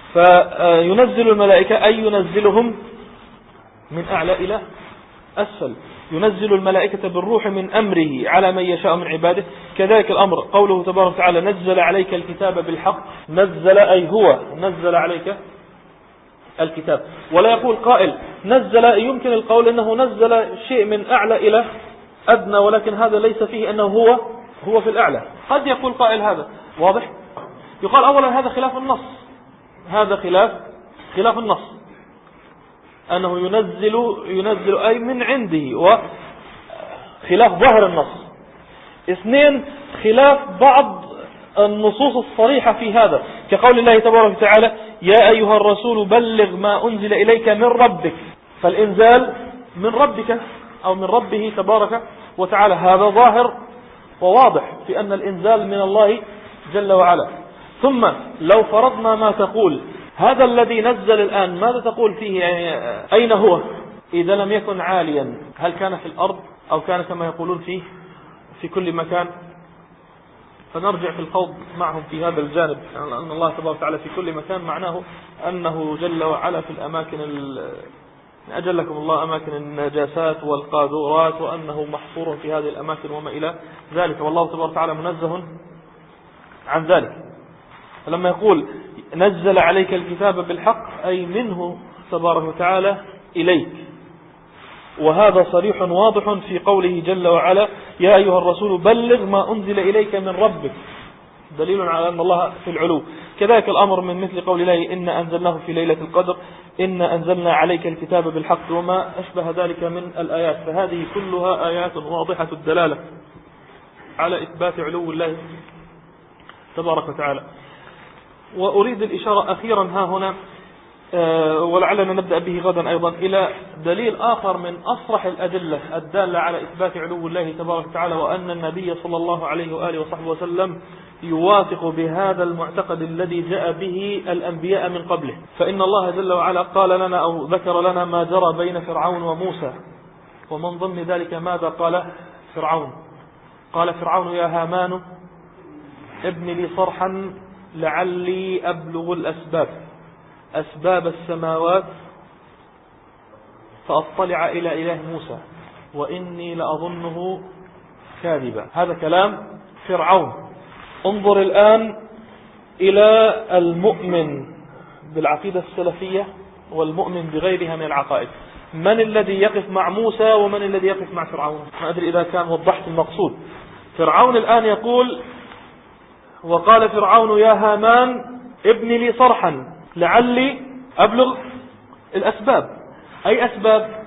[SPEAKER 1] فينزل الملائكة أي ينزلهم من أعلى إلى أسفل. ينزل الملائكة بالروح من أمره على من يشاء من عباده. كذلك الأمر قوله تبارك وتعالى نزل عليك الكتاب بالحق، نزل أي هو نزل عليك الكتاب. ولا يقول قائل نزل، يمكن القول أنه نزل شيء من أعلى إلى أدنى، ولكن هذا ليس فيه أنه هو هو في الأعلى. قد يقول قائل هذا واضح، يقال أولا هذا خلاف النص، هذا خلاف خلاف النص أنه ينزل ينزل أي من عنده، وخلاف ظاهر النص. اثنين، خلاف بعض النصوص الصريحة في هذا، كقول الله تبارك وتعالى يا أيها الرسول بلغ ما أنزل إليك من ربك، فالإنزال من ربك أو من ربه تبارك وتعالى، هذا ظاهر وواضح في أن الإنزال من الله جل وعلا. ثم لو فرضنا ما تقول هذا الذي نزل الآن ماذا تقول فيه؟ يعني أين هو إذا لم يكن عاليا؟ هل كان في الأرض أو كان كما يقولون فيه في كل مكان؟ فنرجع في الخوض معهم في هذا الجانب، يعني أن الله تبارك وتعالى في كل مكان معناه أنه جل وعلا في الأماكن أجلكم الله أماكن النجاسات والقاذورات، وأنه محصور في هذه الأماكن وما إلى ذلك، والله تبارك وتعالى منزه عن ذلك. فلما يقول نزل عليك الكتاب بالحق أي منه تبارك وتعالى إليك، وهذا صريح واضح في قوله جل وعلا يا أيها الرسول بلغ ما أنزل إليك من ربك. دليل على أن الله في العلو. كذلك الأمر من مثل قول الله إن أنزلناه في ليلة القدر، إن أنزلنا عليك الكتاب بالحق، وما أشبه ذلك من الآيات. فهذه كلها آيات واضحة الدلالة على إثبات علو الله تبارك وتعالى. وأريد الإشارة أخيرا ها هنا ولعلنا نبدأ به غدا أيضا إلى دليل آخر من أصرح الأدلة الدالة على إثبات علو الله تبارك وتعالى، وأن النبي صلى الله عليه وآله وصحبه وسلم يوافق بهذا المعتقد الذي جاء به الأنبياء من قبله. فإن الله جل وعلا قال لنا أو ذكر لنا ما جرى بين فرعون وموسى، ومن ضمن ذلك ماذا قال فرعون؟ قال فرعون يا هامان ابن لي صرحا لعلي أبلغ الأسباب أسباب السماوات فأطلع إلى إله موسى وإني لأظنه كاذبا. هذا كلام فرعون. انظر الآن إلى المؤمن بالعقيدة السلفية والمؤمن بغيرها من العقائد، من الذي يقف مع موسى ومن الذي يقف مع فرعون؟ ما أدري إذا كان وضحت المقصود. فرعون الآن يقول وقال فرعون يا هامان ابن لي صرحا لعلي أبلغ الأسباب. أي أسباب؟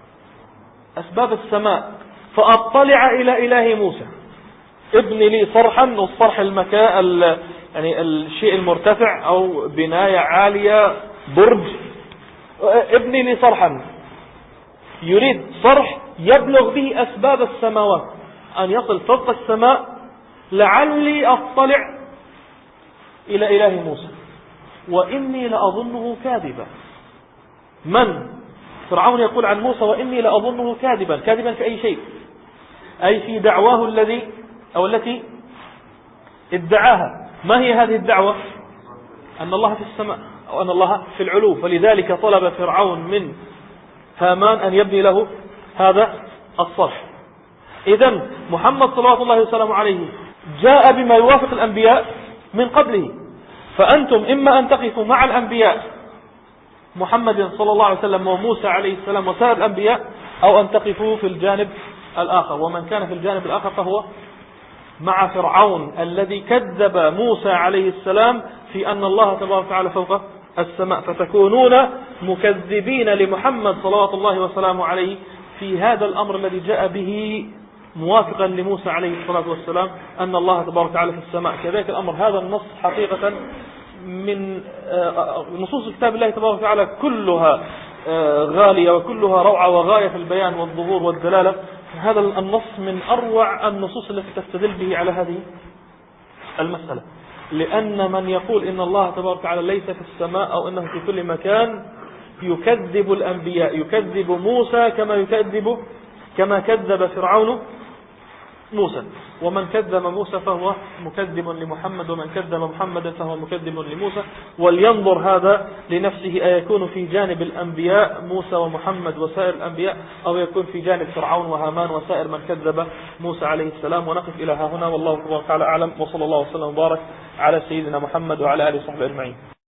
[SPEAKER 1] أسباب السماء فأطلع إلى إله موسى. ابن لي صرحا، والصرح المكان يعني الشيء المرتفع أو بناية عالية برج. ابن لي صرحا يريد صرح يبلغ به أسباب السماوات، أن يصل فوق السماء لعلي أطلع إلى إله موسى وإني لأظنه كاذبا. من؟ فرعون يقول عن موسى وإني لأظنه كاذبا. كاذبا في أي شيء؟ أي في دعواه الذي أو التي ادعاها. ما هي هذه الدعوة؟ أن الله في السماء أو أن الله في العلو. فلذلك طلب فرعون من هامان أن يبني له هذا الصرح. إذن محمد صلى الله عليه وسلم عليه جاء بما يوافق الأنبياء من قبله، فأنتم إما أن تقفوا مع الأنبياء محمد صلى الله عليه وسلم وموسى عليه السلام وسائر الأنبياء، أو أن تقفوا في الجانب الآخر. ومن كان في الجانب الآخر فهو مع فرعون الذي كذب موسى عليه السلام في أن الله تبارك وتعالى فوق السماء، فتكونون مكذبين لمحمد صلوات الله وسلامه عليه في هذا الأمر الذي جاء به موافقا لموسى عليه الصلاة والسلام أن الله تبارك وتعالى في السماء. كذلك الأمر. هذا النص حقيقة من نصوص كتاب الله تبارك وتعالى كلها غالية وكلها روعة وغاية في البيان والظهور والدلالة. هذا النص من أروع النصوص التي تستدل به على هذه المسألة، لأن من يقول إن الله تبارك وتعالى ليس في السماء أو إنه في كل مكان يكذب الأنبياء، يكذب موسى كما يكذب كما كذب فرعون موسى. ومن كذب موسى فهو مكذب لمحمد، ومن كذب محمدا فهو مكذب لموسى. ولينظر هذا لنفسه أيكون في جانب الأنبياء موسى ومحمد وسائر الأنبياء، أو يكون في جانب فرعون وهامان وسائر من كذب موسى عليه السلام. ونقف إلى ها هنا، والله تعالى أعلم، وصلى الله وسلم وبارك على سيدنا محمد وعلى آله وصحبه أجمعين.